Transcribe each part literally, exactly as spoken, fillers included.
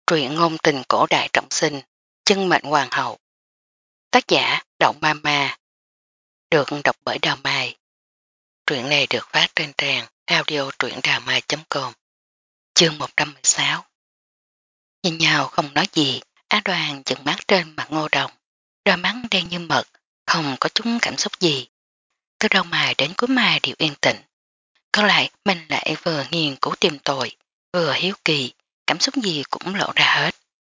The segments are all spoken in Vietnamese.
Truyện ngôn tình cổ đại trọng sinh, chân mệnh hoàng hậu. Tác giả Động Ma Ma. Được đọc bởi Đào Mai. Truyện này được phát trên trang audio truyệnđàmai chấm com. Chương một trăm mười sáu. Nhìn nhau không nói gì, Á Đoàn chừng mắt trên mặt Ngô Đồng. Đôi mắt đen như mực, không có chút cảm xúc gì. Từ đầu mày đến cuối mày đều yên tĩnh. Có lại mình lại vừa nghiền cứu tìm tội, vừa hiếu kỳ, cảm xúc gì cũng lộ ra hết.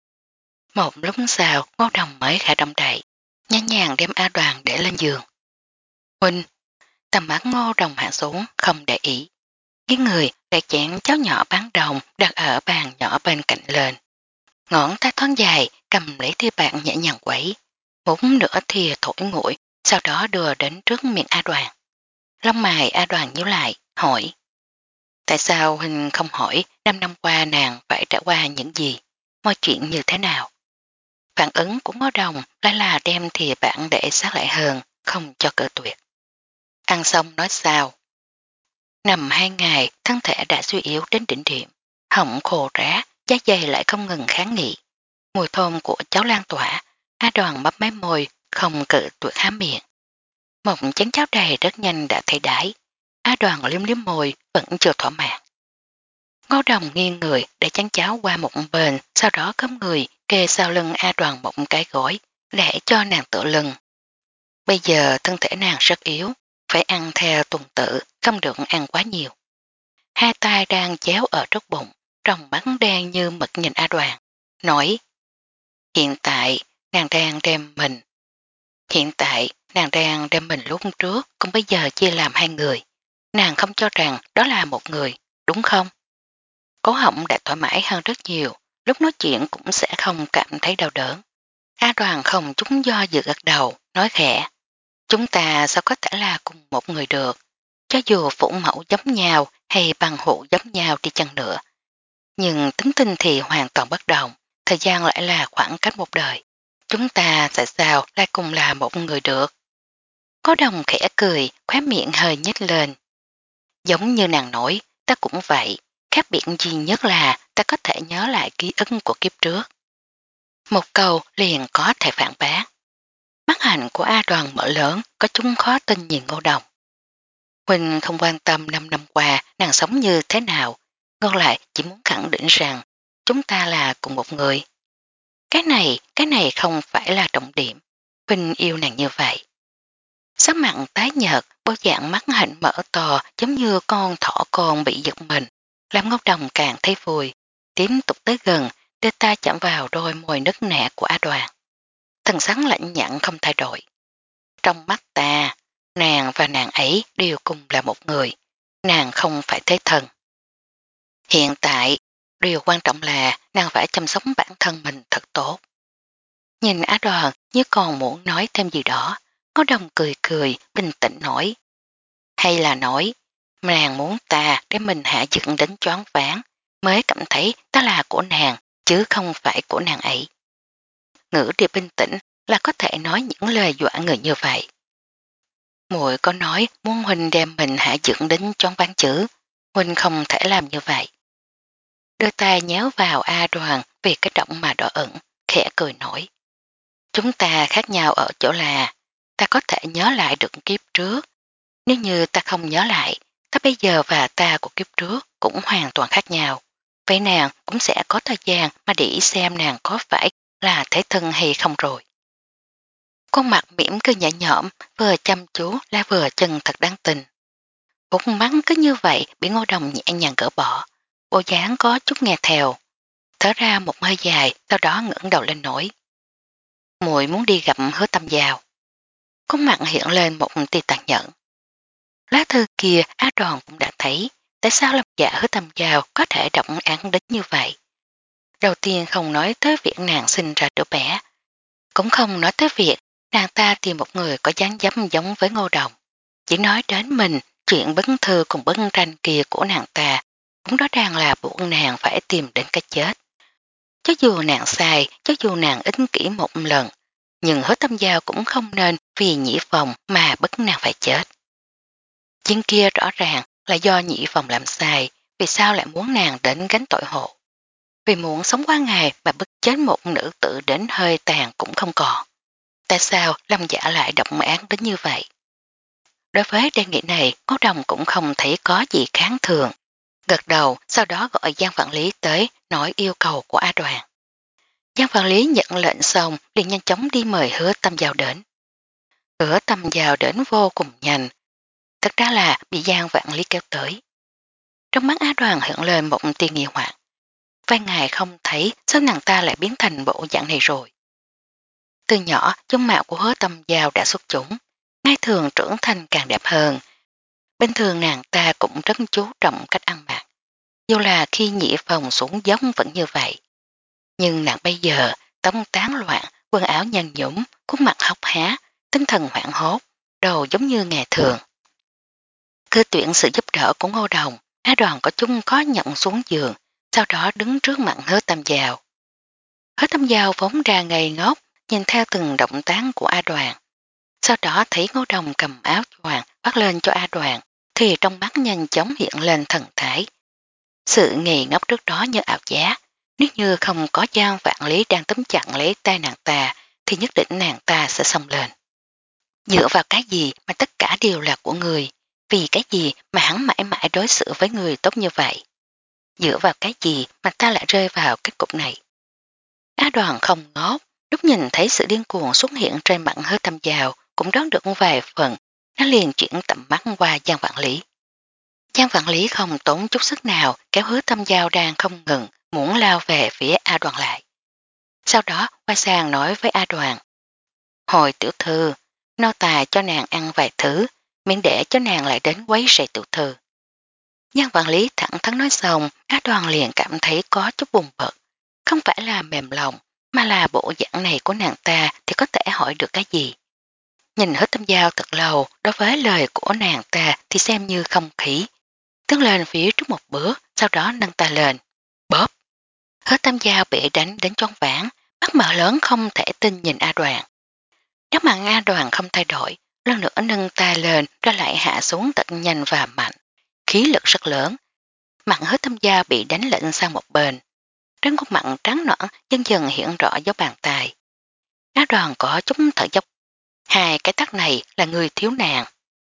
Một lúc sau Ngô Đồng mới khả động đậy, nhẹ nhàng đem A Đoàn để lên giường. Huynh, tầm mắt Ngô Đồng hạ xuống không để ý. Cái người để chén cháo nhỏ bán đồng đặt ở bàn nhỏ bên cạnh lên. Ngón tay thoáng dài cầm lấy thìa bạc nhẹ nhàng quẩy, múc nửa thìa thổi nguội, sau đó đưa đến trước miệng A Đoàn. Lông mày A Đoàn nhíu lại, hỏi. Tại sao Huynh không hỏi năm năm qua nàng phải trải qua những gì, mọi chuyện như thế nào? Phản ứng của Ngô Đồng lại là đem thìa bản để sát lại hơn, không cho cự tuyệt. Ăn xong nói sao? Nằm hai ngày, thân thể đã suy yếu đến đỉnh điểm, họng khô rá, da dày lại không ngừng kháng nghị. Mùi thơm của cháu lan tỏa, A Đoàn bắp máy môi, không cự tuyệt há miệng. Một chén cháo đầy rất nhanh đã thay đáy. A Đoàn liếm liếm môi, vẫn chưa thỏa mãn. Ngô Đồng nghiêng người để chén cháo qua một bên, sau đó cấm người kê sau lưng A Đoàn một cái gối để cho nàng tựa lưng. Bây giờ thân thể nàng rất yếu, phải ăn theo tuần tự, không được ăn quá nhiều. Hai tay đang chéo ở trước bụng, trong mắt đen như mực nhìn A Đoàn, nói. Hiện tại nàng đang đem mình. Hiện tại nàng đang đem mình lúc trước, còn bây giờ chia làm hai người. Nàng không cho rằng đó là một người, đúng không? Cố họng đã thoải mái hơn rất nhiều, lúc nói chuyện cũng sẽ không cảm thấy đau đớn. A Đoàn không chúng do dự gật đầu, nói khẽ. Chúng ta sao có thể là cùng một người được, cho dù phụ mẫu giống nhau hay bằng hữu giống nhau đi chăng nữa. Nhưng tính tình thì hoàn toàn bất đồng, thời gian lại là khoảng cách một đời. Chúng ta tại sao lại cùng là một người được? Có Đồng khẽ cười, khóe miệng hơi nhếch lên. Giống như nàng nói, ta cũng vậy, khác biệt duy nhất là ta có thể nhớ lại ký ức của kiếp trước. Một câu liền có thể phản bác. Mắt hạnh của A Đoàn mở lớn, có chúng khó tin nhìn Ngô Đồng. Huynh không quan tâm năm năm qua nàng sống như thế nào, ngược lại chỉ muốn khẳng định rằng chúng ta là cùng một người. Cái này, cái này không phải là trọng điểm. Huynh yêu nàng như vậy. Sắc mặn tái nhợt, bộ dạng mắt hạnh mở to giống như con thỏ con bị giật mình, làm Ngô Đồng càng thấy vui, tiếp tục tới gần, đưa ta chạm vào đôi môi nứt nẻ của A Đoàn. Thần sắc lạnh nhẫn không thay đổi. Trong mắt ta, nàng và nàng ấy đều cùng là một người, nàng không phải thế thân. Hiện tại, điều quan trọng là nàng phải chăm sóc bản thân mình thật tốt. Nhìn Á Đoàn như còn muốn nói thêm gì đó, Ngô Đồng cười cười, bình tĩnh nói. Hay là nói, nàng muốn ta để mình hạ dựng đến choáng váng, mới cảm thấy ta là của nàng, chứ không phải của nàng ấy. Ngữ điệu bình tĩnh là có thể nói những lời dọa người như vậy. Muội có nói muốn Huynh đem mình hạ dựng đến choáng váng chữ, Huynh không thể làm như vậy. Đưa tay nhéo vào A Đoàn vì cái động mà đỏ ẩn, khẽ cười nổi. Chúng ta khác nhau ở chỗ là ta có thể nhớ lại được kiếp trước. Nếu như ta không nhớ lại, ta bây giờ và ta của kiếp trước cũng hoàn toàn khác nhau. Vậy nàng cũng sẽ có thời gian mà để xem nàng có phải là thế thân hay không rồi. Con mặt mỉm cười nhẹ nhõm, vừa chăm chú lại vừa chân thật đáng tình. Một mắt cứ như vậy bị Ngô Đồng nhẹ nhàng gỡ bỏ, bộ dáng có chút nghe theo. Thở ra một hơi dài, sau đó ngẩng đầu lên nổi. Muội muốn đi gặp Hứa Tâm Giao. Con mặt hiện lên một tia tàn nhẫn. Lá thư kia Á Đoàn cũng đã thấy, tại sao làm giả Hứa Tâm Giao có thể động án đến như vậy. Đầu tiên không nói tới việc nàng sinh ra đứa bé, cũng không nói tới việc nàng ta tìm một người có dáng dấp giống với Ngô Đồng. Chỉ nói đến mình, chuyện bấn thư cùng bấn tranh kia của nàng ta, cũng đó đang là buộc nàng phải tìm đến cái chết. Cho dù nàng sai, cho dù nàng ích kỷ một lần, nhưng Hứa Tâm Giao cũng không nên vì nhĩ phòng mà bức nàng phải chết. Chuyện kia rõ ràng là do nhĩ phòng làm sai, vì sao lại muốn nàng đến gánh tội hộ. vì muốn sống qua ngày mà bức chết một nữ tử đến hơi tàn cũng không còn. Tại sao Lâm Giả lại độc án đến như vậy? Đối với đề nghị này, Ngô Đồng cũng không thấy có gì kháng thường. Gật đầu, sau đó gọi Giang Vạn Lý tới nói yêu cầu của A Đoàn. Giang Vạn Lý nhận lệnh xong liền nhanh chóng đi mời Hứa Tâm Giao đến. Hứa Tâm Giao đến vô cùng nhanh. Thật ra là bị Giang Vạn Lý kéo tới. Trong mắt A Đoàn hiện lên một tia nghi hoặc. Vài ngày không thấy sao nàng ta lại biến thành bộ dạng này rồi. Từ nhỏ, dung mạo của Hứa Tâm Giao đã xuất chúng, ngay thường trưởng thành càng đẹp hơn. Bên thường nàng ta cũng rất chú trọng cách ăn mặc. Dù là khi nhị phòng xuống dốc vẫn như vậy. Nhưng nàng bây giờ, tóc tán loạn, quần áo nhăn nhũng, khuôn mặt hốc há, tinh thần hoảng hốt, đầu giống như ngày thường. Cứ tuyển sự giúp đỡ của Ngô Đồng, Á Đoàn có chung có nhận xuống giường, sau đó đứng trước mặt Hứa Tâm Giao. Hứa Tâm Giao vốn ra ngây ngốc, nhìn theo từng động tác của A Đoàn. Sau đó thấy Ngô Đồng cầm áo choàng bắt lên cho A Đoàn, thì trong mắt nhanh chóng hiện lên thần thái. Sự nghi ngốc trước đó như ảo giác, nếu như không có Giang Vạn Lý đang tóm chặn lấy tay nàng ta, thì nhất định nàng ta sẽ xông lên. Dựa vào cái gì mà tất cả đều là của người, vì cái gì mà hắn mãi mãi đối xử với người tốt như vậy? Dựa vào cái gì mà ta lại rơi vào kết cục này? Á Đoàn không ngốc, lúc nhìn thấy sự điên cuồng xuất hiện trên mặt Hứa Tâm Giao cũng đoán được vài phần, nó liền chuyển tầm mắt qua Giang Vạn Lý. Giang Vạn Lý không tốn chút sức nào kéo Hứa Tâm Giao đang không ngừng muốn lao về phía A Đoàn lại. Sau đó quay sang nói với A Đoàn: Hồi tiểu thư, nô tài cho nàng ăn vài thứ, miễn để cho nàng lại đến quấy rầy tiểu thư. Giang Vạn Lý thẳng thắn nói xong, A Đoàn liền cảm thấy có chút buồn bực. Không phải là mềm lòng, mà là bộ dạng này của nàng ta thì có thể hỏi được cái gì. Nhìn Hứa Tâm Giao thật lâu, đối với lời của nàng ta thì xem như không khí. Tiến lên phía trước một bước, sau đó nâng ta lên. Bóp! Hứa Tâm Giao bị đánh đến choáng váng, mắt mở lớn không thể tin nhìn A Đoàn. Nếu mà A Đoàn không thay đổi, lần nữa nâng ta lên rồi lại hạ xuống thật nhanh và mạnh. Khí lực rất lớn. Mặt Hứa Tâm Giao bị đánh lệnh sang một bên. Trên khuôn mặt trắng nõn dần dần hiện rõ dấu bàn tay. A Đoàn có chút thở dốc. Hai cái tắt này là người thiếu nàng.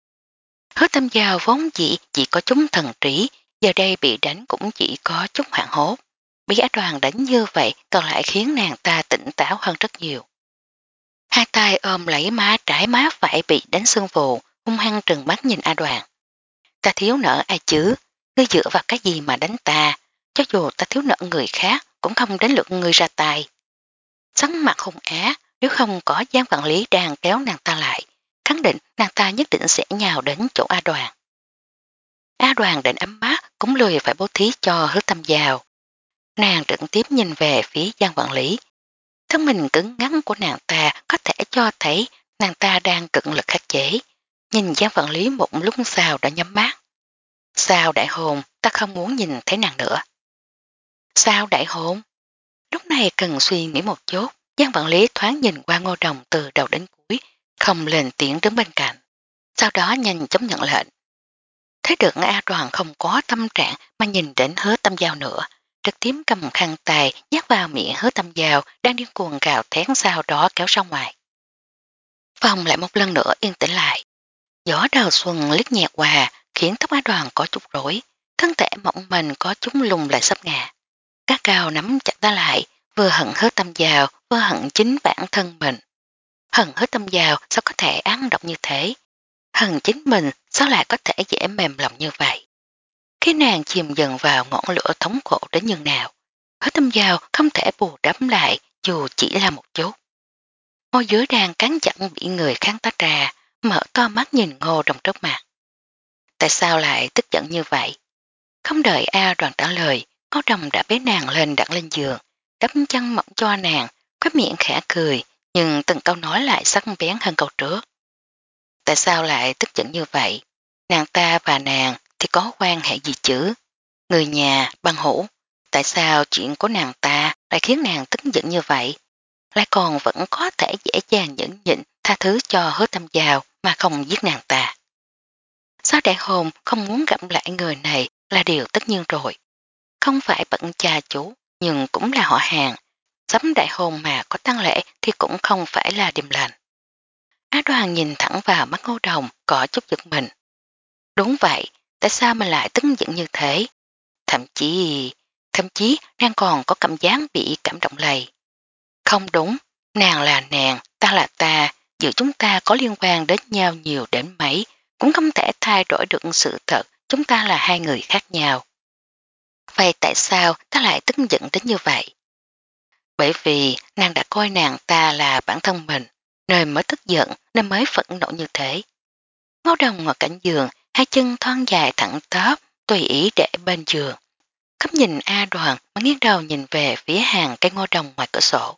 Hứa Tâm Giao vốn dĩ chỉ có chúng thần trí, giờ đây bị đánh cũng chỉ có chút hoảng hốt. Bị A Đoàn đánh như vậy còn lại khiến nàng ta tỉnh táo hơn rất nhiều. Hai tay ôm lấy má trái má phải bị đánh xương vù, hung hăng trừng mắt nhìn A Đoàn. Ta thiếu nợ ai chứ, ngươi dựa vào cái gì mà đánh ta, cho dù ta thiếu nợ người khác cũng không đến lượt ngươi ra tay. Sắn mặt hung á, nếu không có Giang Vạn Lý đang kéo nàng ta lại, khẳng định nàng ta nhất định sẽ nhào đến chỗ A Đoàn. A Đoàn định ấm mắt cũng lười phải bố thí cho Hứa Tâm Giao. Nàng trực tiếp nhìn về phía Giang Vạn Lý. Thân mình cứng ngắn của nàng ta có thể cho thấy nàng ta đang cực lực khắc chế. Nhìn Giang Vạn Lý một lúc sau đã nhắm mắt. Sao đại hồn, ta không muốn nhìn thấy nàng nữa. Sao đại hồn? Lúc này cần suy nghĩ một chút, Giang Vạn Lý thoáng nhìn qua Ngô Đồng từ đầu đến cuối, không lên tiếng đứng bên cạnh. Sau đó nhanh chóng nhận lệnh. Thấy được A Đoàn không có tâm trạng mà nhìn đến Hứa Tâm Giao nữa, trực tiếp cầm khăn tay nhát vào miệng Hứa Tâm Giao đang điên cuồng gào thét sau đó kéo ra ngoài. Phòng lại một lần nữa yên tĩnh lại. Gió đầu xuân liếc nhẹ qua khiến tóc A Đoàn có chút rối, thân thể mỏng mình có chúng lùng lại sắp ngã. Các cao nắm chặt ta lại, vừa hận Hứa Tâm Giao, vừa hận chính bản thân mình. Hận Hứa Tâm Giao sao có thể án độc như thế? Hận chính mình sao lại có thể dễ mềm lòng như vậy? Khi nàng chìm dần vào ngọn lửa thống khổ đến nhường nào, Hứa Tâm Giao không thể bù đắp lại dù chỉ là một chút. Môi dưới đang cắn chặt bị người kháng tách ra, mở to mắt nhìn Ngô Đồng trước mặt. Tại sao lại tức giận như vậy? Không đợi A Đoàn trả lời, Ngô Đồng đã bế nàng lên đặt lên giường, đắp chân mỏng cho nàng, có miệng khẽ cười, nhưng từng câu nói lại sắc bén hơn câu trước. Tại sao lại tức giận như vậy? Nàng ta và nàng thì có quan hệ gì chứ? Người nhà, bằng hữu, tại sao chuyện của nàng ta lại khiến nàng tức giận như vậy? Lại còn vẫn có thể dễ dàng nhẫn nhịn tha thứ cho Hứa Tâm Giao mà không giết nàng ta. Sao đại hồn không muốn gặp lại người này là điều tất nhiên rồi. Không phải bận cha chú, nhưng cũng là họ hàng. Sắm đại hôn mà có tang lễ thì cũng không phải là điềm lành. Á Đoàn nhìn thẳng vào mắt Ngô Đồng có chút giật mình. Đúng vậy, tại sao mình lại tức giận như thế? Thậm chí, thậm chí nàng còn có cảm giác bị cảm động lầy. Không đúng, nàng là nàng, ta là ta, giữa chúng ta có liên quan đến nhau nhiều đến mấy, cũng không thể thay đổi được sự thật, chúng ta là hai người khác nhau. Vậy tại sao ta lại tức giận đến như vậy? Bởi vì nàng đã coi nàng ta là bản thân mình, nên mới tức giận, nên mới phẫn nộ như thế. Ngô Đồng ngồi cạnh giường, hai chân thon dài thẳng tắp, tùy ý để bên giường. Khắp nhìn A Đoàn mà nghiêng đầu nhìn về phía hàng cây ngô đồng ngoài cửa sổ.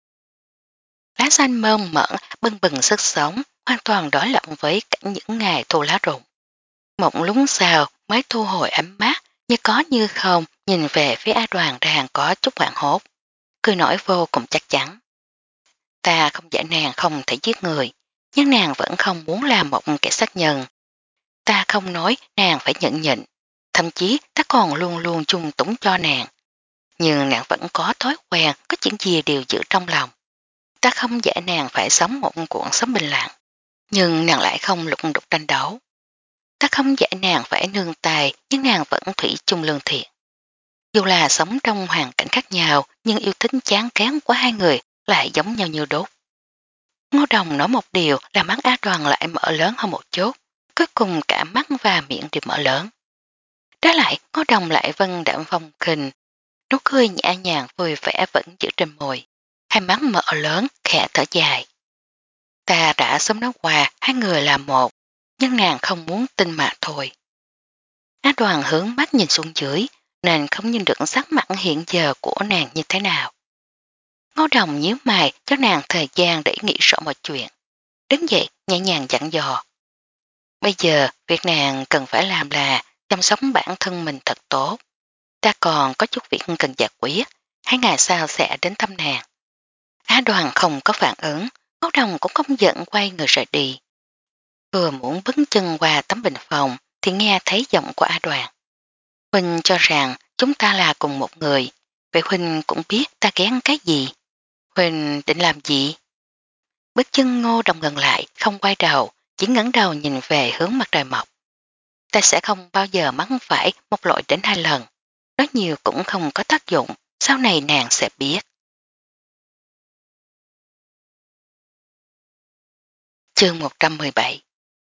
Lá xanh mơn mởn bừng bừng sức sống, hoàn toàn đối lập với cảnh những ngày thu lá rụng. Một lúc sau mới thu hồi ánh mắt, như có như không nhìn về phía A Đoàn đang có chút hoảng hốt. Cười nói vô cùng chắc chắn. Ta không dạy nàng không thể giết người, nhưng nàng vẫn không muốn làm một kẻ sát nhân. Ta không nói nàng phải nhận nhịn, thậm chí ta còn luôn luôn chung túng cho nàng. Nhưng nàng vẫn có thói quen, có chuyện gì đều giữ trong lòng. Ta không dạy nàng phải sống một cuộc sống bình lặng, nhưng nàng lại không lục đục tranh đấu. Ta không dạy nàng phải nương tài, nhưng nàng vẫn thủy chung lương thiện. Dù là sống trong hoàn cảnh khác nhau, nhưng yêu thích chán kén của hai người lại giống nhau như đốt. Ngô Đồng nói một điều là mắt Á Đoàn lại mở lớn hơn một chút, cuối cùng cả mắt và miệng đều mở lớn. Đó lại Ngô Đồng lại vân đạm phong khinh, nụ cười nhã nhàng vui vẻ vẫn giữ trên môi, hai mắt mở lớn khẽ thở dài. Ta đã sớm nói qua hai người là một, nhưng nàng không muốn tin mà thôi. Á Đoàn hướng mắt nhìn xuống dưới, nên không nhìn được sắc mặt hiện giờ của nàng như thế nào. Ngô Đồng nhíu mày cho nàng thời gian để nghĩ rõ mọi chuyện. Đứng dậy nhẹ nhàng dặn dò. Bây giờ việc nàng cần phải làm là chăm sóc bản thân mình thật tốt. Ta còn có chút việc cần giải quyết, hai ngày sau sẽ đến thăm nàng. Á Đoàn không có phản ứng, Ngô Đồng cũng không giận quay người rời đi. Vừa muốn bấn chân qua tấm bình phòng thì nghe thấy giọng của Á Đoàn. Huynh cho rằng chúng ta là cùng một người, vậy Huynh cũng biết ta ghén cái gì. Huynh định làm gì? Bước chân Ngô Đồng gần lại, không quay đầu, chỉ ngẩng đầu nhìn về hướng mặt trời mọc. Ta sẽ không bao giờ mắng phải một lỗi đến hai lần. Nói nhiều cũng không có tác dụng, sau này nàng sẽ biết. Chương một trăm mười bảy.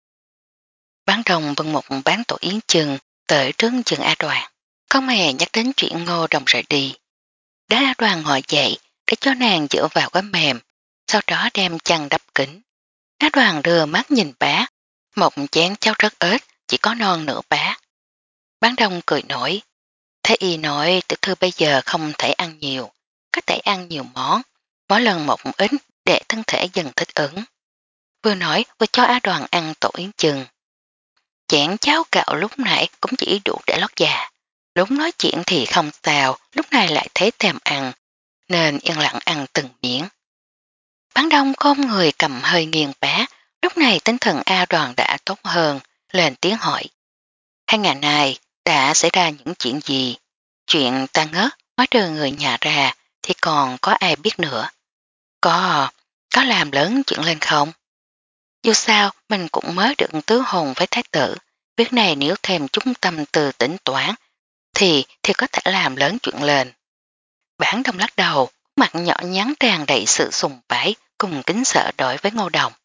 Bán Đồng vân một bán tổ yến chừng tới trước chừng A Đoàn. Không hề nhắc đến chuyện Ngô Đồng rời đi. Đá A Đoàn ngồi dậy để cho nàng dựa vào gói mềm, sau đó đem chăn đắp kính. A Đoàn đưa mắt nhìn bá, một chén cháo rất ít, chỉ có non nửa bá. Bán Đông cười nổi. Thế y nói tiểu thư bây giờ không thể ăn nhiều, có thể ăn nhiều món, mỗi lần một ít để thân thể dần thích ứng. Vừa nói vừa cho Á Đoàn ăn tổ yến chừng. Chén cháo gạo lúc nãy cũng chỉ đủ để lót già. Lúc nói chuyện thì không sao, lúc này lại thấy thèm ăn, nên yên lặng ăn từng miếng. Bán Đông không người cầm hơi nghiêng bá, lúc này tinh thần A Đoàn đã tốt hơn, lên tiếng hỏi. Hai ngày này đã xảy ra những chuyện gì? Chuyện ta ngớt, nói trừ người nhà ra thì còn có ai biết nữa. Có, có làm lớn chuyện lên không? Dù sao mình cũng mới được tứ hồn với thái tử, việc này nếu thêm chúng tâm từ tính toán thì thì có thể làm lớn chuyện lên. Bản Đông lắc đầu, mặt nhỏ nhắn tràn đầy sự sùng bái cùng kính sợ đối với Ngô Đồng.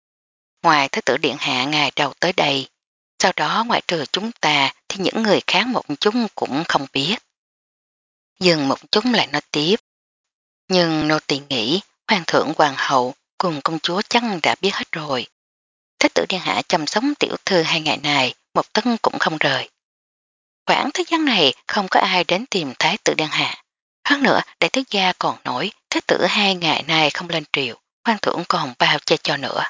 Ngoài thái tử điện hạ ngày đầu tới đây, sau đó ngoại trừ chúng ta thì những người khác một chút cũng không biết. Dừng một chút lại nói tiếp. Nhưng nô tỳ nghĩ hoàng thượng hoàng hậu cùng công chúa chắc đã biết hết rồi. Thái tử điện hạ chăm sóc tiểu thư hai ngày này một tấn cũng không rời. Khoảng thời gian này không có ai đến tìm thái tử điện hạ. Hơn nữa đại tứ gia còn nổi thái tử hai ngày nay không lên triều, hoàng thượng còn bao che cho nữa.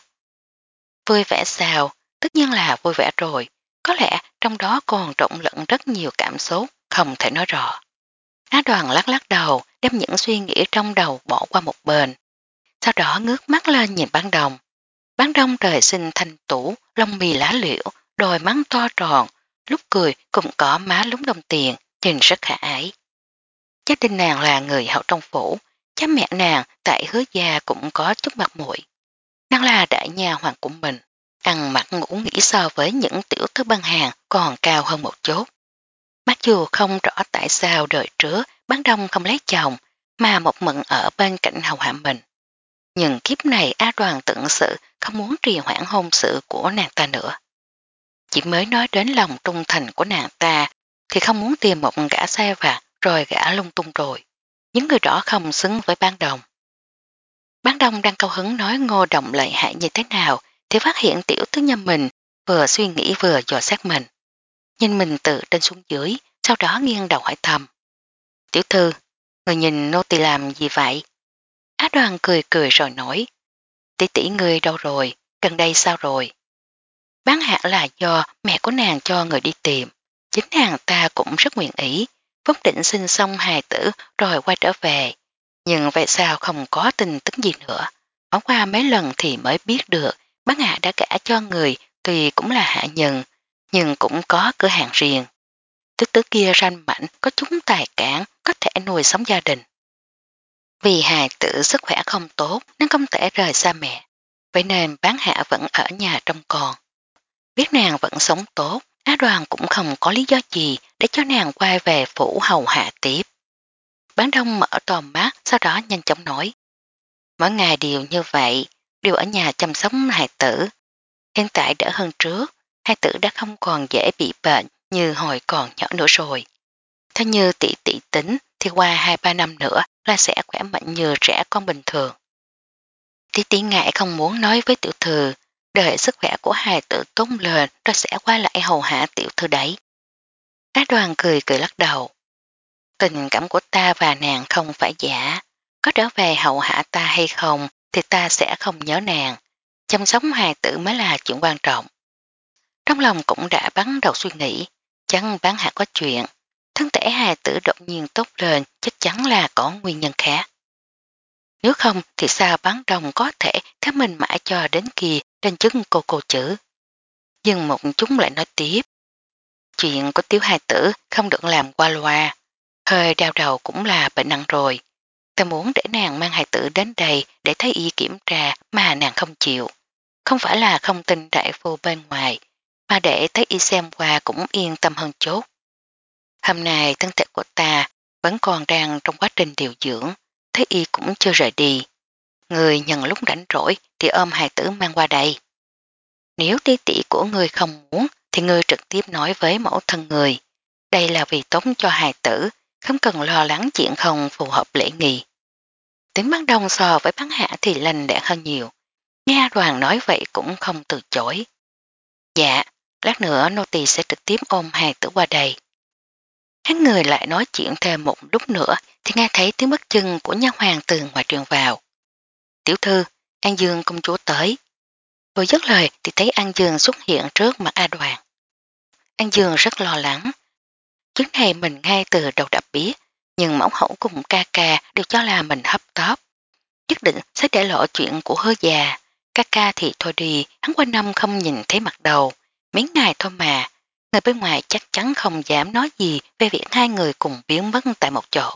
Vui vẻ sao? Tất nhiên là vui vẻ rồi. Có lẽ trong đó còn trộn lẫn rất nhiều cảm xúc, không thể nói rõ. Á Đoàn lắc lắc đầu, đem những suy nghĩ trong đầu bỏ qua một bên. Sau đó ngước mắt lên nhìn Bán Đông. Bán Đông trời sinh thanh tủ, lông mì lá liễu, đôi mắt to tròn, lúc cười cũng có má lúng đồng tiền, nhìn rất khả ái. gia đình nàng là người hậu trong phủ, cha mẹ nàng tại Hứa gia cũng có chút mặt mũi. Nàng là đại nha hoàng của mình, ăn mặc ngủ nghỉ so với những tiểu thư băng hàng còn cao hơn một chút. Mặc dù không rõ tại sao đời trước Bán Đông không lấy chồng mà một mận ở bên cạnh hầu hạ mình. Nhưng kiếp này A Đoàn tận sự không muốn trì hoãn hôn sự của nàng ta nữa. Chỉ mới nói đến lòng trung thành của nàng ta thì không muốn tìm một gã sai vặt rồi gã lung tung rồi. Những người đó không xứng với Bán Đông. Bán Đông đang cao hứng nói Ngô Đồng lợi hại như thế nào thì phát hiện tiểu tứ nhân mình vừa suy nghĩ vừa dò xét mình. Nhìn mình từ trên xuống dưới, sau đó nghiêng đầu hỏi thầm. Tiểu thư, người nhìn nô tỳ làm gì vậy? Á Đoàn cười cười rồi nói. Tỷ tỷ người đâu rồi, gần đây sao rồi? Bán hạ là do mẹ của nàng cho người đi tìm. Chính nàng ta cũng rất nguyện ý, vốn định sinh xong hài tử rồi quay trở về. Nhưng vậy sao không có tin tức gì nữa? Bỏ qua mấy lần thì mới biết được bán hạ đã gả cho người tuy cũng là hạ nhân, nhưng cũng có cửa hàng riêng. Tức tứ kia ranh mảnh có chúng tài cản có thể nuôi sống gia đình. Vì hài tử sức khỏe không tốt nên không thể rời xa mẹ. Vậy nên bán hạ vẫn ở nhà trong con. Biết nàng vẫn sống tốt, Á Đoàn cũng không có lý do gì để cho nàng quay về phủ hầu hạ tiếp. Bán Đông mở to mắt, sau đó nhanh chóng nói. Mỗi ngày đều như vậy, đều ở nhà chăm sóc hài tử. Hiện tại đỡ hơn trước, hài tử đã không còn dễ bị bệnh như hồi còn nhỏ nữa rồi. Theo như tỷ tỷ tính thì qua hai ba năm nữa là sẽ khỏe mạnh như trẻ con bình thường. Tỷ tỷ ngại không muốn nói với tiểu thư, đợi sức khỏe của hài tử tốt lên rồi sẽ qua lại hầu hạ tiểu thư đấy. Á Đoàn cười cười lắc đầu. Tình cảm của ta và nàng không phải giả, có trở về hầu hạ ta hay không thì ta sẽ không nhớ nàng, chăm sóc hài tử mới là chuyện quan trọng. Trong lòng cũng đã bắt đầu suy nghĩ, chẳng bán hạ có chuyện, thân thể hài tử đột nhiên tốt lên chắc chắn là có nguyên nhân khác. Nếu không thì sao bán đồng có thể theo mình mãi cho đến kia trên chứng cô cô chữ. Nhưng một chúng lại nói tiếp. Chuyện của tiểu hài tử không được làm qua loa, hơi đau đầu cũng là bệnh nặng rồi. Ta muốn để nàng mang hài tử đến đây để thấy y kiểm tra mà nàng không chịu. Không phải là không tin đại phu bên ngoài, mà để thấy y xem qua cũng yên tâm hơn chút. Hôm nay thân thể của ta vẫn còn đang trong quá trình điều dưỡng, thấy y cũng chưa rời đi. Người nhận lúc rảnh rỗi thì ôm hài tử mang qua đây. Nếu tí tỷ của người không muốn thì người trực tiếp nói với mẫu thân người. Đây là vì tốt cho hài tử, không cần lo lắng chuyện không phù hợp lễ nghi. Tiếng bán đông so với bán hạ thì lành lẽ hơn nhiều. Nghe Đoàn nói vậy cũng không từ chối. Dạ, lát nữa nô tỳ sẽ trực tiếp ôm hài tử qua đây. Hai người lại nói chuyện thêm một lúc nữa thì nghe thấy tiếng bước chân của nha hoàng từ ngoài truyền vào. Tiểu thư, An Dương công chúa tới. Vừa dứt lời thì thấy An Dương xuất hiện trước mặt A Đoàn. An Dương rất lo lắng. Trước này mình ngay từ đầu đã biết, nhưng mẫu hậu cùng ca ca đều cho là mình hấp tấp. Nhất định sẽ để lộ chuyện của hứa già. Ca ca thì thôi đi, hắn qua năm không nhìn thấy mặt đầu. Mấy ngày thôi mà, người bên ngoài chắc chắn không dám nói gì về việc hai người cùng biến mất tại một chỗ.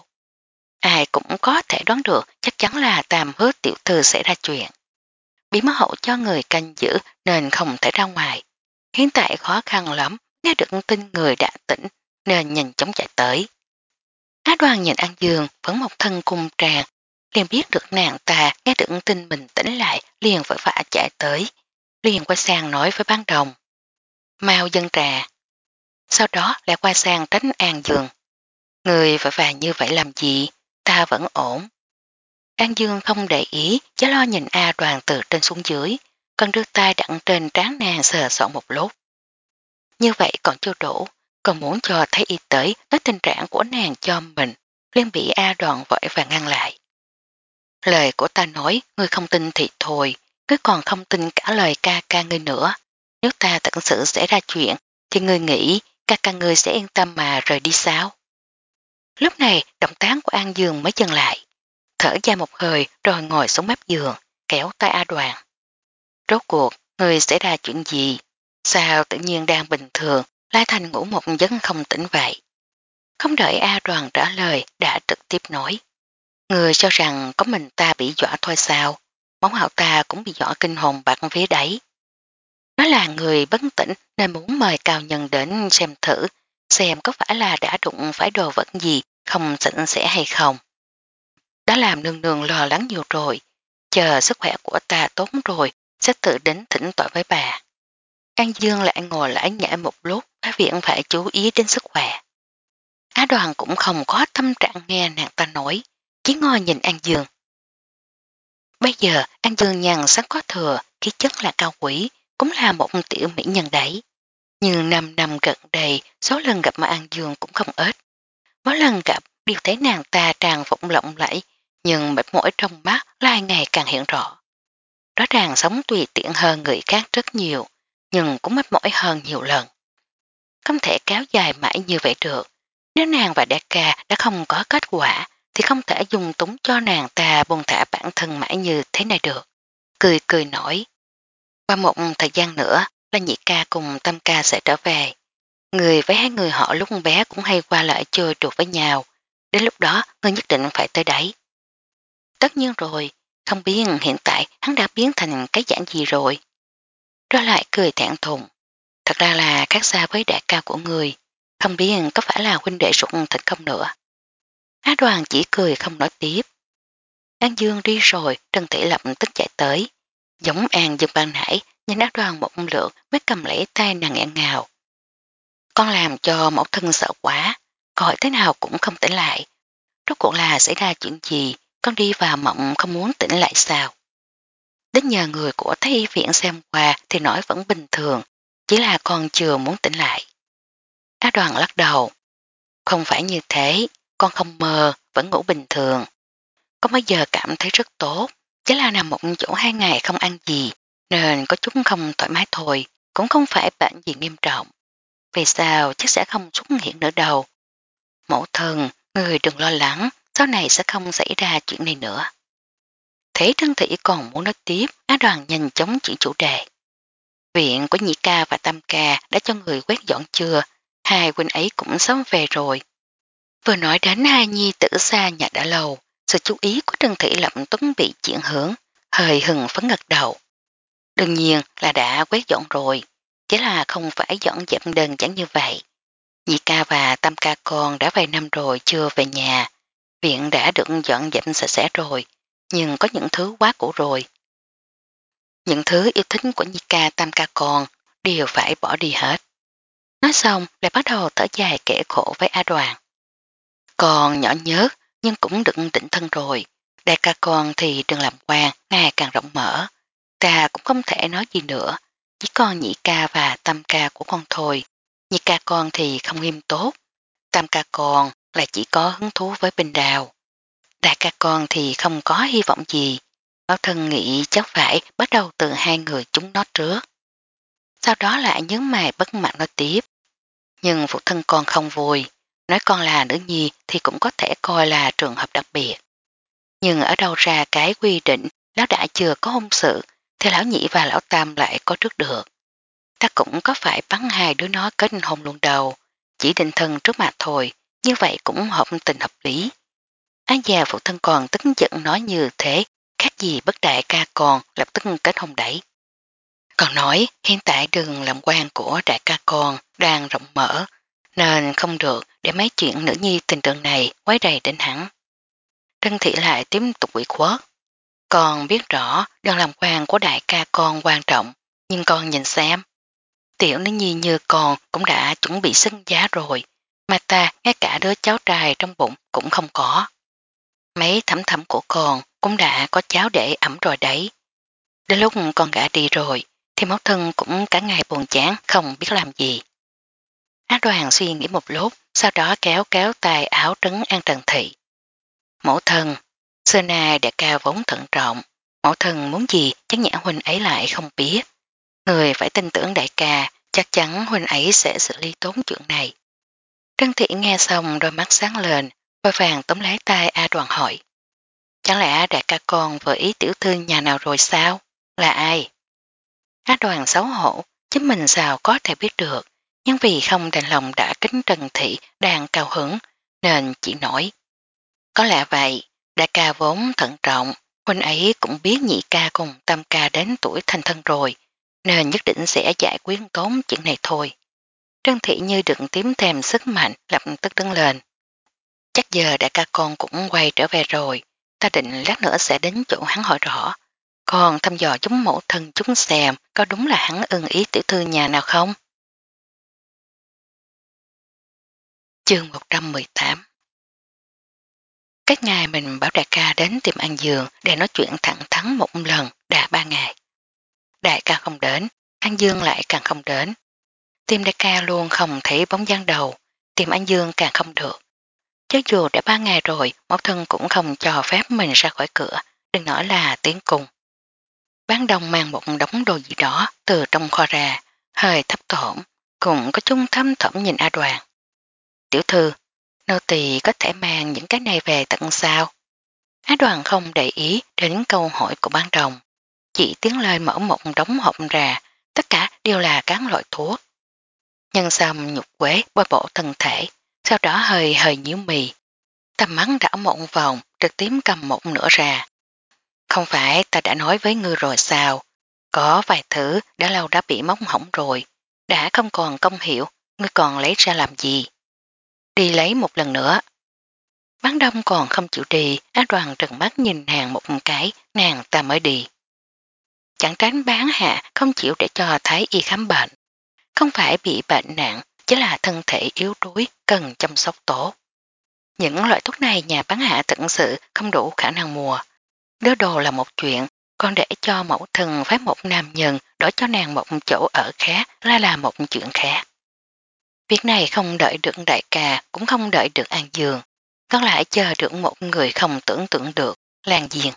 Ai cũng có thể đoán được chắc chắn là Tam Hứa tiểu thư sẽ ra chuyện. Bị mẫu hậu cho người canh giữ nên không thể ra ngoài. Hiện tại khó khăn lắm, nghe được tin người đã tỉnh nên nhanh chóng chạy tới. Á Đoàn nhìn An Dương vẫn một thân cung tràng, liền biết được nàng ta nghe được tin mình tỉnh lại liền vội vã chạy tới, liền quay sang nói với Bán Đồng. Mau dân trà. Sau đó lại quay sang tránh An Dương. Người vội vàng như vậy làm gì, ta vẫn ổn. An Dương không để ý, chỉ lo nhìn A Đoàn từ trên xuống dưới, còn đưa tay đặt trên trán nàng sờ soạn một lúc. Như vậy còn chưa đủ, còn muốn cho thấy y tế nói tình trạng của nàng cho mình, liền bị A Đoàn vội và ngăn lại. Lời của ta nói, ngươi không tin thì thôi, ngươi còn không tin cả lời ca ca ngươi nữa. Nếu ta thật sự xảy ra chuyện, thì ngươi nghĩ ca ca ngươi sẽ yên tâm mà rời đi sao? Lúc này, động tác của An Dương mới dừng lại. Thở ra một hơi rồi ngồi xuống mép giường, kéo tay A Đoàn. Rốt cuộc, người xảy ra chuyện gì? Sao tự nhiên đang bình thường, lại thành ngủ một giấc không tỉnh vậy? Không đợi A Đoàn trả lời đã trực tiếp nói. Người cho rằng có mình ta bị dọa thôi sao, móng hậu ta cũng bị dọa kinh hồn bạc vía đấy. Nó là người bất tỉnh nên muốn mời cao nhân đến xem thử, xem có phải là đã đụng phải đồ vật gì không sạch sẽ hay không. Đã làm nương nương lo lắng nhiều rồi, chờ sức khỏe của ta tốt rồi sẽ tự đến thỉnh tội với bà. An Dương lại ngồi lại nhảy một lúc, phá viện phải chú ý đến sức khỏe. Á Đoàn cũng không có tâm trạng nghe nàng ta nói, chỉ ngồi nhìn An Dương. Bây giờ An Dương nhằn sắc có thừa, khí chất là cao quý, cũng là một tiểu mỹ nhân đấy. Nhưng năm năm gần đây, số lần gặp mà An Dương cũng không ít. Mỗi lần gặp, đều thấy nàng ta tràn phụng lộng lẫy, nhưng mệt mỏi trong mắt lại ngày càng hiện rõ. Rõ ràng sống tùy tiện hơn người khác rất nhiều, nhưng cũng mệt mỏi hơn nhiều lần. Không thể kéo dài mãi như vậy được. Nếu nàng và đại ca đã không có kết quả, thì không thể dùng túng cho nàng ta buông thả bản thân mãi như thế này được. Cười cười nổi. Qua một thời gian nữa là nhị ca cùng tam ca sẽ trở về. Người với hai người họ lúc bé cũng hay qua lại chơi đùa với nhau. Đến lúc đó người nhất định phải tới đấy. Tất nhiên rồi, không biết hiện tại hắn đã biến thành cái dạng gì rồi. Đó lại cười thẹn thùng. Thật ra là khác xa với đại ca của người. Không biết có phải là huynh đệ ruột thịt không nữa. Á Đoàn chỉ cười không nói tiếp. An Dương đi rồi, Trần Thị lập tức chạy tới. Giống An Dương ban nãy, nhìn Á Đoàn một lượt mới cầm lấy tay nàng nghẹn ngào. Con làm cho mẫu thân sợ quá, gọi thế nào cũng không tỉnh lại. Rốt cuộc là xảy ra chuyện gì, con đi vào mộng không muốn tỉnh lại sao. Đến nhờ người của Thái y viện xem qua thì nói vẫn bình thường, chỉ là con chưa muốn tỉnh lại. Á Đoàn lắc đầu. Không phải như thế, con không mơ, vẫn ngủ bình thường. Con bây giờ cảm thấy rất tốt, chỉ là nằm một chỗ hai ngày không ăn gì, nên có chút không thoải mái thôi, cũng không phải bệnh gì nghiêm trọng. Vì sao chắc sẽ không xuất hiện nữa đâu. Mẫu thân, người đừng lo lắng, sau này sẽ không xảy ra chuyện này nữa. Thế Trân Thị còn muốn nói tiếp, Á Đoàn nhanh chóng chuyển chủ đề. Viện của nhị ca và tam ca đã cho người quét dọn chưa, hai huynh ấy cũng sớm về rồi. Vừa nói đến hai nhi tử xa nhà đã lâu, sự chú ý của Trân Thị lập tuấn bị chuyển hướng, hơi hừng phấn ngật đầu. Đương nhiên là đã quét dọn rồi, chỉ là không phải dọn dẹp đơn giản như vậy. Nhị ca và tam ca con đã vài năm rồi chưa về nhà, viện đã được dọn dẹp sạch sẽ rồi, nhưng có những thứ quá cũ rồi. Những thứ yêu thích của nhị ca tam ca con đều phải bỏ đi hết. Nói xong lại bắt đầu thở dài kể khổ với A Đoàn. Còn nhỏ nhớt nhưng cũng đừng định thân rồi, đại ca con thì đừng làm quan ngày càng rộng mở. Ta cũng không thể nói gì nữa, chỉ còn nhị ca và tam ca của con thôi. Nhị ca con thì không nghiêm tốt, tam ca con là chỉ có hứng thú với bình đào. Đại ca con thì không có hy vọng gì, Bảo thân nghĩ chắc phải bắt đầu từ hai người chúng nó trước. Sau đó lại nhớ mày bất mãn nói tiếp. Nhưng phụ thân con không vui, nói con là nữ nhi thì cũng có thể coi là trường hợp đặc biệt. Nhưng ở đâu ra cái quy định lão đã chưa có hôn sự thì lão nhị và lão tam lại có trước được. Ta cũng có phải bắn hai đứa nó kết hôn luôn đầu, chỉ định thân trước mặt thôi, như vậy cũng hợp tình hợp lý. Á già phụ thân còn tức giận nói như thế, khác gì bất đại ca con lập tức kết hôn đẩy. Còn nói hiện tại đường làm quan của đại ca con đang rộng mở, nên không được để mấy chuyện nữ nhi tình trường này quấy rầy đến hắn. Trân Thị lại tiếp tục quỷ khuất. Con biết rõ đường làm quan của đại ca con quan trọng, nhưng con nhìn xem. Tiểu nữ nhi như con cũng đã chuẩn bị xứng giá rồi, mà ta ngay cả đứa cháu trai trong bụng cũng không có. Mấy thẩm thẩm của con cũng đã có cháu để ẩm rồi đấy. Đến lúc con gã đi rồi, thì mẫu thân cũng cả ngày buồn chán không biết làm gì. Á Đoàn suy nghĩ một lúc, sau đó kéo kéo tay áo trấn An Trần Thị. Mẫu thân, xưa nay đại ca vốn thận trọng, mẫu thân muốn gì chắc nhã huynh ấy lại không biết. Người phải tin tưởng đại ca, chắc chắn huynh ấy sẽ xử lý tốt chuyện này. Trân Thị nghe xong đôi mắt sáng lên, vội vàng tóm lấy tay A Đoàn hỏi. Chẳng lẽ đại ca con vừa ý tiểu thư nhà nào rồi sao? Là ai? A Đoàn xấu hổ, chính mình sao có thể biết được, nhưng vì không đành lòng đã kính Trần Thị đang cao hứng, nên chỉ nói. Có lẽ vậy, đại ca vốn thận trọng, huynh ấy cũng biết nhị ca cùng tam ca đến tuổi thành thân rồi, nên nhất định sẽ giải quyết tốn chuyện này thôi. Trân Thị như đừng tím thêm sức mạnh lập tức đứng lên. Chắc giờ đại ca con cũng quay trở về rồi, ta định lát nữa sẽ đến chỗ hắn hỏi rõ. Còn thăm dò chúng mẫu thân chúng xem có đúng là hắn ưng ý tiểu thư nhà nào không? Chương một trăm mười tám. Các ngày mình bảo đại ca đến tìm An Dương để nói chuyện thẳng thắn một lần đã ba ngày. Đại ca không đến, An Dương lại càng không đến. Tìm đại ca luôn không thấy bóng dáng đầu, tìm An Dương càng không được. Chứ dù đã ba ngày rồi, mẫu thân cũng không cho phép mình ra khỏi cửa, đừng nói là tiến cùng. Bán đông mang một đống đồ gì đó từ trong kho ra, hơi thấp thỏm, cũng có chung thâm thỏm nhìn A Đoàn. Tiểu thư, nô tỳ có thể mang những cái này về tận sao? Á Đoàn không để ý đến câu hỏi của ban đồng, chỉ tiến lên mở một đống hộp ra, tất cả đều là các loại thuốc. Nhân xăm nhục quế bôi bộ thân thể, sau đó hơi hơi nhíu mì. Tầm mắt đảo một vòng, trực tiếp cầm một nửa ra. Không phải ta đã nói với ngươi rồi sao? Có vài thứ đã lâu đã bị móc hỏng rồi, đã không còn công hiệu, ngươi còn lấy ra làm gì? Đi lấy một lần nữa. Bán đông còn không chịu đi, Á Đoàn trừng mắt nhìn nàng một cái, nàng ta mới đi. Chẳng tránh bán hạ không chịu để cho Thái y khám bệnh. Không phải bị bệnh nặng, chỉ là thân thể yếu đuối, cần chăm sóc tốt. Những loại thuốc này nhà bán hạ thật sự không đủ khả năng mua. Đứa đồ là một chuyện, còn để cho mẫu thân phái một nam nhân đổi cho nàng một chỗ ở khác là là một chuyện khác. Việc này không đợi được đại ca, cũng không đợi được An Dương, còn lại chờ được một người không tưởng tượng được, Lan Diên.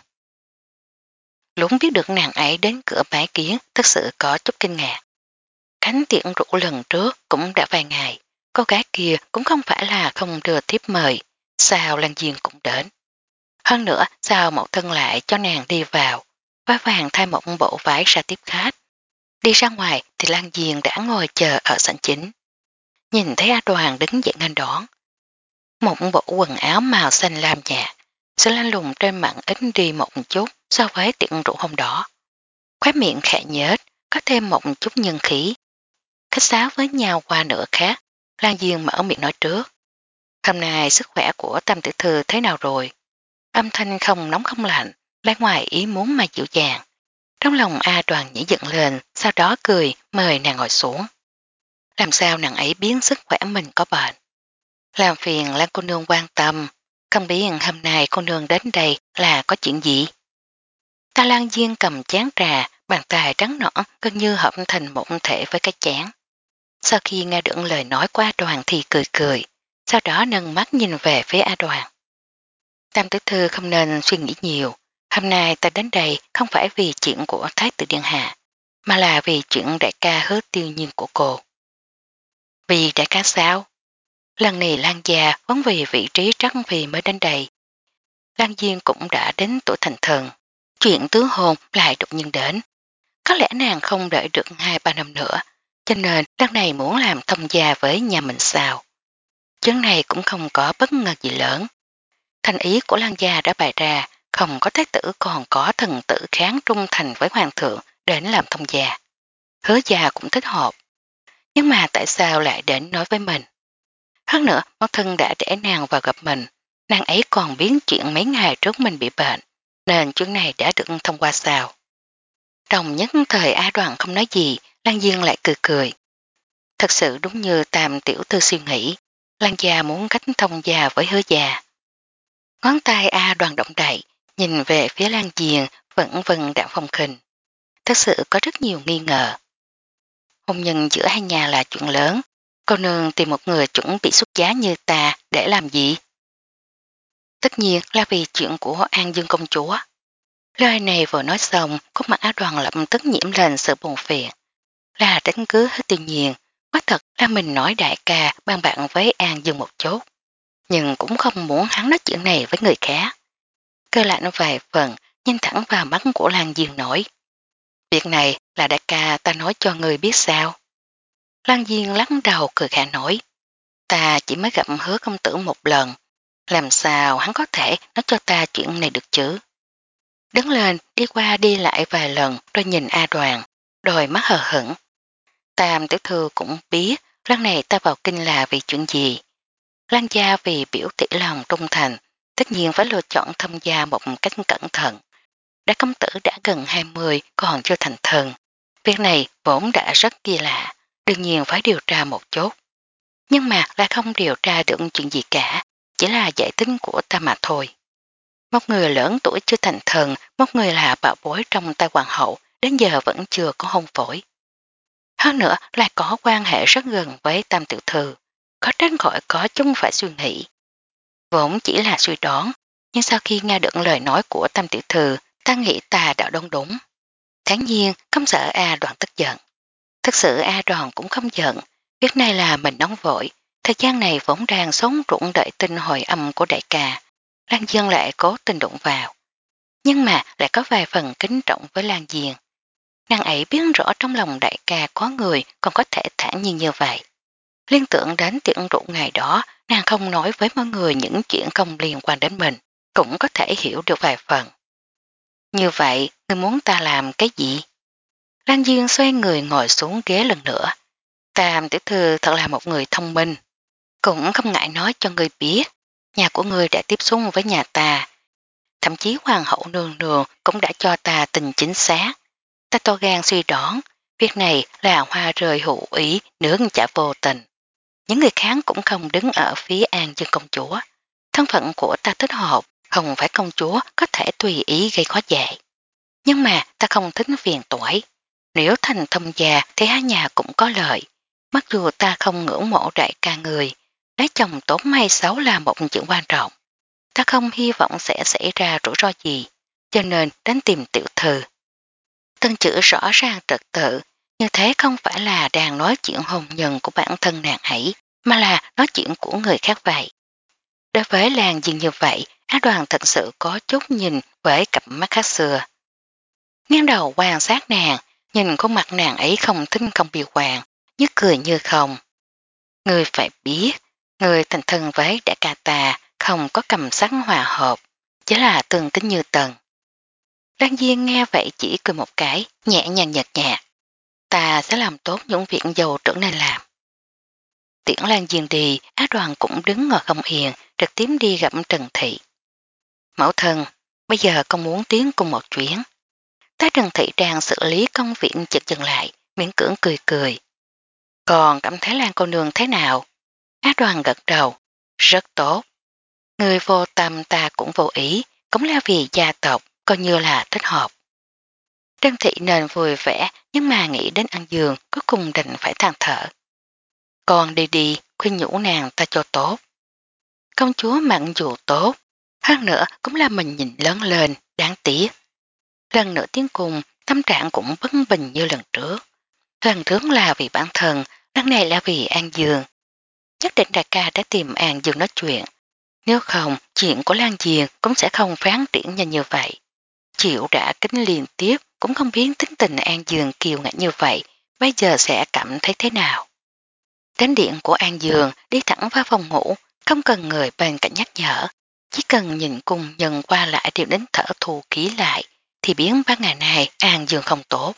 Lúc biết được nàng ấy đến cửa bái kiến thật sự có chút kinh ngạc. Khánh tiện rượu lần trước cũng đã vài ngày, cô gái kia cũng không phải là không đưa thiếp mời, sao Lan Diên cũng đến. Hơn nữa sao mẫu thân lại cho nàng đi vào, vá vàng thay một bộ váy ra tiếp khách. Đi ra ngoài thì Lan Diên đã ngồi chờ ở sảnh chính. Nhìn thấy A Đoàn đứng dậy nghênh đón. Một bộ quần áo màu xanh lam nhạt, sự lanh lùng trên mặt ít đi một chút so với tiện rượu hôm đó. Khóe miệng khẽ nhếch, có thêm một chút nhân khí. Khách sáo với nhau qua nửa khác, Lan Diên mở miệng nói trước. Hôm nay sức khỏe của Tam tiểu thư thế nào rồi? Âm thanh không nóng không lạnh, lại ngoài ý muốn mà dịu dàng. Trong lòng A Đoàn nhảy dựng lên, sau đó cười mời nàng ngồi xuống. Làm sao nàng ấy biến sức khỏe mình có bệnh? Làm phiền Lan cô nương quan tâm, không biết hôm nay cô nương đến đây là có chuyện gì? Ta Lan Diên cầm chén trà, bàn tay trắng nõn gần như hợp thành một thể với cái chén. Sau khi nghe được lời nói của A Đoàn thì cười cười, sau đó nâng mắt nhìn về phía A Đoàn. Tam tiểu thư không nên suy nghĩ nhiều, hôm nay ta đến đây không phải vì chuyện của Thái tử Điện Hạ, mà là vì chuyện đại ca Hứa Tiêu Nhiên của cô. Vì đại ca sao? Lần này Lan gia vốn vì vị trí trắc vì mới đến đây. Lan Diên cũng đã đến tuổi thành thần, chuyện tứ hôn lại đột nhiên đến. Có lẽ nàng không đợi được hai ba năm nữa, cho nên lần này muốn làm thông gia với nhà mình sao. Chuyện này cũng không có bất ngờ gì lớn. Thành ý của Lan gia đã bày ra, không có thái tử còn có thần tử kháng trung thành với hoàng thượng đến làm thông gia. Hứa gia cũng thích hợp. Nhưng mà tại sao lại đến nói với mình? Hơn nữa, mẫu thân đã để nàng vào gặp mình, nàng ấy còn biến chuyện mấy ngày trước mình bị bệnh, nên chuyện này đã được thông qua sao. Trong nhất thời A Đoàn không nói gì, Lan Diên lại cười cười. Thật sự đúng như Tam tiểu thư suy nghĩ, Lan gia muốn cách thông gia với Hứa gia. Ngón tay A Đoàn động đậy, nhìn về phía Lan Diên vẫn vần đạm phong khinh. Thật sự có rất nhiều nghi ngờ. Hôn nhân giữa hai nhà là chuyện lớn, cô nương tìm một người chuẩn bị xuất giá như ta để làm gì? Tất nhiên là vì chuyện của An Dương công chúa. Lời này vừa nói xong, khuôn mặt Á Đoàn lập tức nhiễm lên sự buồn phiền. Là đánh cứ hết tự nhiên, quá thật là mình nói đại ca ban bạn với An Dương một chút, nhưng cũng không muốn hắn nói chuyện này với người khác. Cơ lạnh vài phần, nhìn thẳng vào mắt của Lan Diên nói. Việc này là đại ca ta nói cho người biết sao. Lan Diên lắc đầu cười khả nổi. Ta chỉ mới gặp Hứa công tử một lần, làm sao hắn có thể nói cho ta chuyện này được chứ? Đứng lên đi qua đi lại vài lần rồi nhìn A Đoàn, đôi mắt hờ hững. Tam tiểu thư cũng biết lần này ta vào kinh là vì chuyện gì. Lan gia vì biểu tỷ lòng trung thành, tất nhiên phải lựa chọn tham gia một cách cẩn thận. Đại công tử đã gần hai mươi còn chưa thành thần. Việc này vốn đã rất kỳ lạ, đương nhiên phải điều tra một chút. Nhưng mà lại không điều tra được chuyện gì cả, chỉ là giải tính của ta mà thôi. Một người lớn tuổi chưa thành thần, một người là bảo bối trong tay hoàng hậu, đến giờ vẫn chưa có hôn phổi. Hơn nữa lại có quan hệ rất gần với Tam tiểu thư, có tránh khỏi có chung phải suy nghĩ. Vốn chỉ là suy đoán, nhưng sau khi nghe được lời nói của Tam tiểu thư, ta nghĩ ta đã đoán đúng. Tháng nhiên không sợ A Đoàn tức giận. Thật sự A Đoàn cũng không giận, việc này là mình nóng vội, thời gian này vốn đang sống rụng đợi tin hồi âm của đại ca. Lan Dân lại cố tình đụng vào. Nhưng mà lại có vài phần kính trọng với Lan Diên. Nàng ấy biết rõ trong lòng đại ca có người còn có thể thản nhiên như vậy. Liên tưởng đến tiện rượu ngày đó, nàng không nói với mọi người những chuyện không liên quan đến mình, cũng có thể hiểu được vài phần. Như vậy, ngươi muốn ta làm cái gì? Lan Diên xoay người ngồi xuống ghế lần nữa. Tam tiểu thư thật là một người thông minh, cũng không ngại nói cho ngươi biết, nhà của ngươi đã tiếp xúc với nhà ta. Thậm chí hoàng hậu nương nương cũng đã cho ta tình chính xác. Ta to gan suy đoán, việc này là hoa rơi hữu ý, nướng chả vô tình. Những người khác cũng không đứng ở phía An Dương công chúa. Thân phận của ta thích hợp, không phải công chúa có thể tùy ý gây khó dễ. Nhưng mà ta không thích phiền toái. Nếu thành thông gia thì hai nhà cũng có lợi. Mặc dù ta không ngưỡng mộ đại ca người, lấy chồng tốt hay xấu là một chuyện quan trọng. Ta không hy vọng sẽ xảy ra rủi ro gì, cho nên đến tìm tiểu thư. Tân chữ rõ ràng trật tự, như thế không phải là đang nói chuyện hôn nhân của bản thân nàng ấy, mà là nói chuyện của người khác vậy. Đối với làng dừng như vậy, Á Đoàn thật sự có chút nhìn với cặp mắt khác xưa. Nghiêng đầu quan sát nàng, nhìn khuôn mặt nàng ấy không thinh không biểu hoàng, như cười như không. Người phải biết, người thành thân với đại ca ta không có cầm sắc hòa hợp, chỉ là tương tính như tần. Lan Diên nghe vậy chỉ cười một cái, nhẹ nhàng nhật nhạt. Ta sẽ làm tốt những việc giàu trưởng nên làm. Tiễn Lan Diên đi, Á Đoàn cũng đứng ngồi không yên, trực tiếp đi gặp Trần Thị. Mẫu thân, bây giờ con muốn tiến cùng một chuyến. Tá Trần Thị đang xử lý công việc chật dừng lại, miễn cưỡng cười cười. Còn cảm thấy Lan cô nương thế nào? Á Đoàn gật đầu. Rất tốt. Người vô tâm ta cũng vô ý, cũng là vì gia tộc, coi như là thích hợp. Trân Thị nên vui vẻ, nhưng mà nghĩ đến ăn giường, cuối cùng đành phải than thở. Còn đi đi, khuyên nhủ nàng ta cho tốt. Công chúa mặn dù tốt, hơn nữa cũng là mình nhìn lớn lên, đáng tiếc. Lần nữa tiếng cùng, tâm trạng cũng bất bình như lần trước. Lần trước là vì bản thân, lần này là vì An Dương. Nhất định đại ca đã tìm An Dương nói chuyện. Nếu không, chuyện của Lan Diền cũng sẽ không phán triển nhanh như vậy. Chịu đã kính liên tiếp cũng không biến tính tình An Dương kiều ngạo như vậy, bây giờ sẽ cảm thấy thế nào. Đến điện của An Dương đi thẳng vào phòng ngủ, không cần người bên cạnh nhắc nhở. Chỉ cần nhìn cùng nhân qua lại đều đến thở thù ký lại, thì biến ban ngày này An Dương không tốt.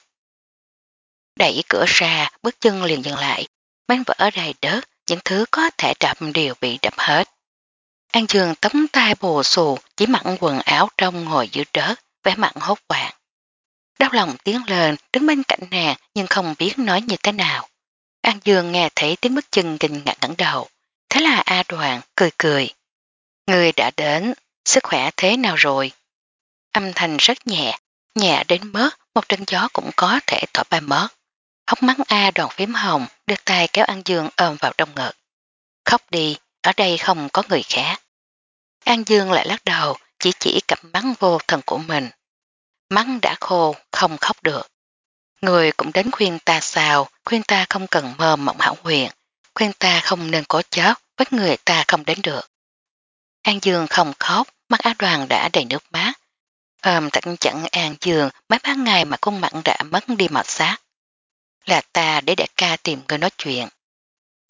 Đẩy cửa ra, bước chân liền dừng lại, bánh vỡ đầy đất, những thứ có thể đập đều bị đập hết. An Dương tấm tay bồ xù, chỉ mặc quần áo trong ngồi dưới đất, vẻ mặn hốt hoảng. Đau lòng tiến lên, đứng bên cạnh nàng nhưng không biết nói như thế nào. An Dương nghe thấy tiếng bước chân kinh ngạc ngẩng đầu. Thế là A Đoàn cười cười. Người đã đến, sức khỏe thế nào rồi? Âm thanh rất nhẹ, nhẹ đến mức một trận gió cũng có thể thổi bay mất. Hốc mắt A Đoàn phím hồng, đưa tay kéo An Dương ôm vào trong ngực. Khóc đi, ở đây không có người khác. An Dương lại lắc đầu, chỉ chỉ cặp mắt vô thần của mình. Mắt đã khô, không khóc được. Người cũng đến khuyên ta sao, khuyên ta không cần mơ mộng hảo huyền, khuyên ta không nên cố chấp với người ta không đến được. An Dương không khóc, mắt Á Đoàn đã đầy nước mắt. Ôm tặng chặn An Dương mấy ba ngày mà khuôn mặt đã mất đi màu sắc. Là ta để đại ca tìm người nói chuyện.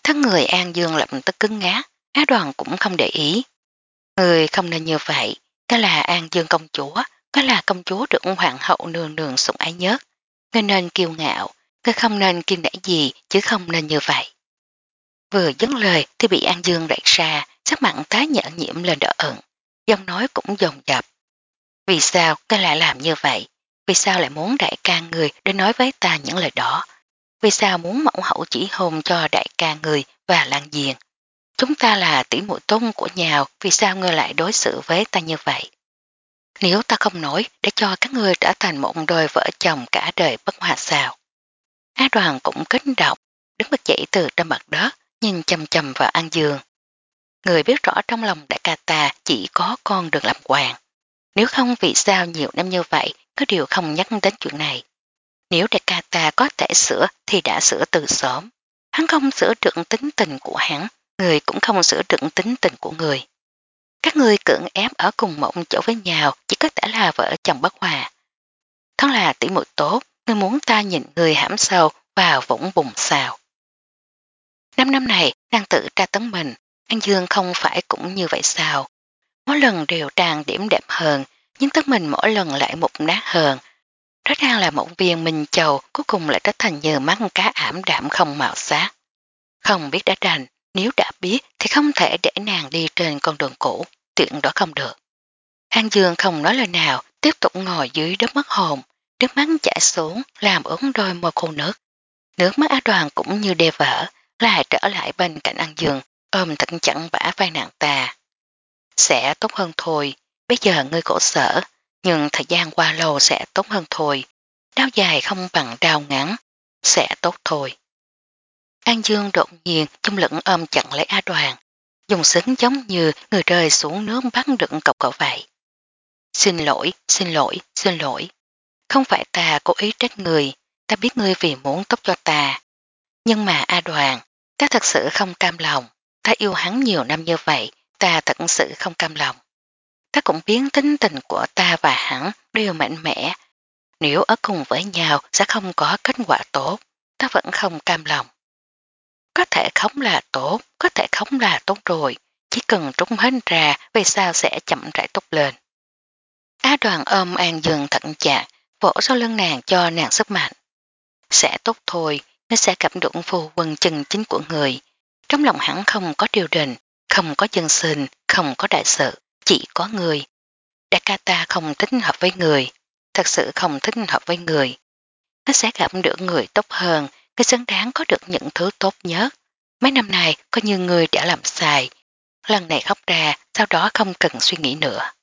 Thân người An Dương lập tức cứng ngát, Á Đoàn cũng không để ý. Người không nên như vậy, cái là An Dương công chúa, cái là công chúa được hoàng hậu nương nương sủng ái nhất. Ngươi nên kiêu ngạo, ngươi không nên kiên nể gì chứ không nên như vậy. Vừa dứt lời thì bị An Dương đẩy ra, sắc mặn tái nhợn nhiễm lên đỏ ẩn, dân nói cũng dồn dập. Vì sao ngươi lại làm như vậy? Vì sao lại muốn đại ca người đến nói với ta những lời đó? Vì sao muốn mẫu hậu chỉ hôn cho đại ca người và Lan Diền? Chúng ta là tỷ muội tôn của nhau, vì sao ngươi lại đối xử với ta như vậy? Nếu ta không nói để cho các ngươi trở thành một đôi vợ chồng cả đời bất hòa sao? Á Đoàn cũng kích động, đứng bật dậy từ trên mặt đất, nhìn chầm chầm vào An Dương. Người biết rõ trong lòng đại ca ta chỉ có con đường làm hoàng. Nếu không vì sao nhiều năm như vậy có điều không nhắc đến chuyện này. Nếu đại ca ta có thể sửa thì đã sửa từ sớm. Hắn không sửa được tính tình của hắn, người cũng không sửa được tính tình của người. Các người cưỡng ép ở cùng một chỗ với nhau chỉ có thể là vợ chồng bất hòa. Thân là tỷ muội tốt, người muốn ta nhìn người hãm sâu vào vũng bùn sao. Năm năm này đang tự tra tấn mình, An Dương không phải cũng như vậy sao. Mỗi lần đều trang điểm đẹp hơn, nhưng tất mình mỗi lần lại mục nát hơn. Đó đang là một viên minh châu cuối cùng lại trở thành như mắt cá ảm đạm không màu sắc. Không biết đã đành, nếu đã biết thì không thể để nàng đi trên con đường cũ, chuyện đó không được. An Dương không nói lời nào, tiếp tục ngồi dưới đất mất hồn, nước mắt chảy xuống làm ướt đôi môi khô nước. Nước mắt Á Đoàn cũng như đê vỡ, lại trở lại bên cạnh An Dương, ôm thật chẳng bả vai nàng ta. Sẽ tốt hơn thôi, bây giờ ngươi khổ sở, nhưng thời gian qua lâu sẽ tốt hơn thôi. Đau dài không bằng đau ngắn, sẽ tốt thôi. An Dương đột nhiên chung lẫn ôm chặn lấy Á Đoàn, dùng sức giống như người rơi xuống nước bắt được cọc cậu vậy. Xin lỗi, xin lỗi, xin lỗi. Không phải ta cố ý trách người, ta biết ngươi vì muốn tốt cho ta. Nhưng mà A Đoàn, ta thật sự không cam lòng, ta yêu hắn nhiều năm như vậy, ta thật sự không cam lòng. Ta cũng biến tính tình của ta và hắn đều mạnh mẽ. Nếu ở cùng với nhau sẽ không có kết quả tốt, ta vẫn không cam lòng. Có thể khống là tốt, có thể khống là tốt rồi, chỉ cần trúng hết ra về sao sẽ chậm rãi tốt lên. Á Đoàn ôm An Dương thận chặt, vỗ sau lưng nàng cho nàng sức mạnh. Sẽ tốt thôi, nó sẽ cảm được phù quân chân chính của người. Trong lòng hắn không có triều đình, không có dân sinh, không có đại sự, chỉ có người. Đại ca ta không thích hợp với người, thật sự không thích hợp với người. Nó sẽ gặp được người tốt hơn, cái xứng đáng có được những thứ tốt nhất. Mấy năm nay coi như người đã làm sai. Lần này khóc ra, sau đó không cần suy nghĩ nữa.